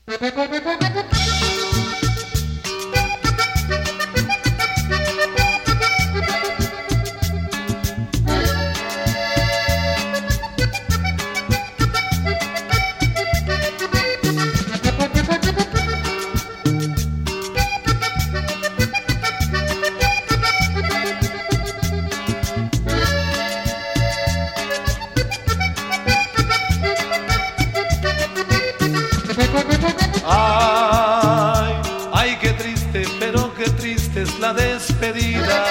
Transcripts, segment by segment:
Ay, ay, qué triste, pero qué triste es la despedida.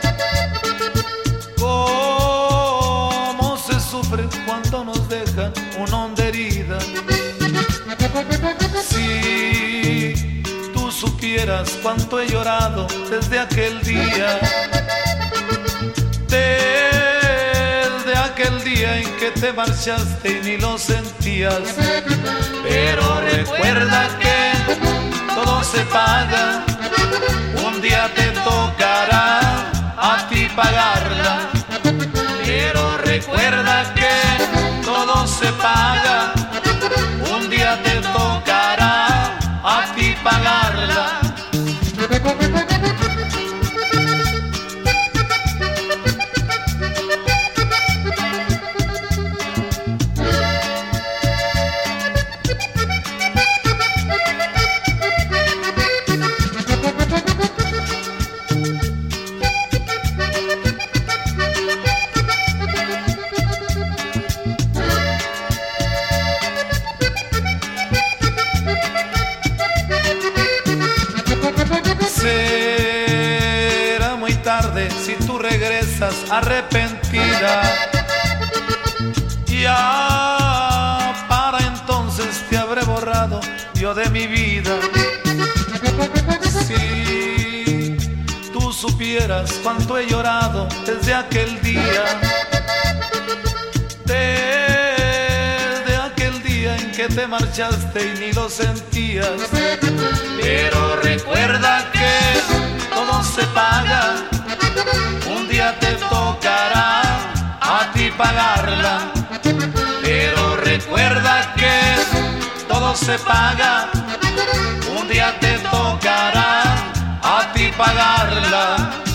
Cómo se sufre cuando nos dejan una honda herida. Si tú supieras cuánto he llorado desde aquel día, desde aquel día en que te marchaste y ni lo sentías. Pero recuerda que todo se paga, un día te tocará a ti pagarla. Pero recuerda que todo se paga, un día te tocará a ti pagarla. Será muy tarde si tú regresas arrepentida. Ya para entonces te habré borrado yo de mi vida. Si tú supieras cuánto he llorado desde aquel día, desde aquel día en que te marchaste y ni lo sentías. Pero recuerda que todo se paga, un día te tocará a ti pagarla. Pero recuerda que todo se paga, un día te tocará a ti pagarla.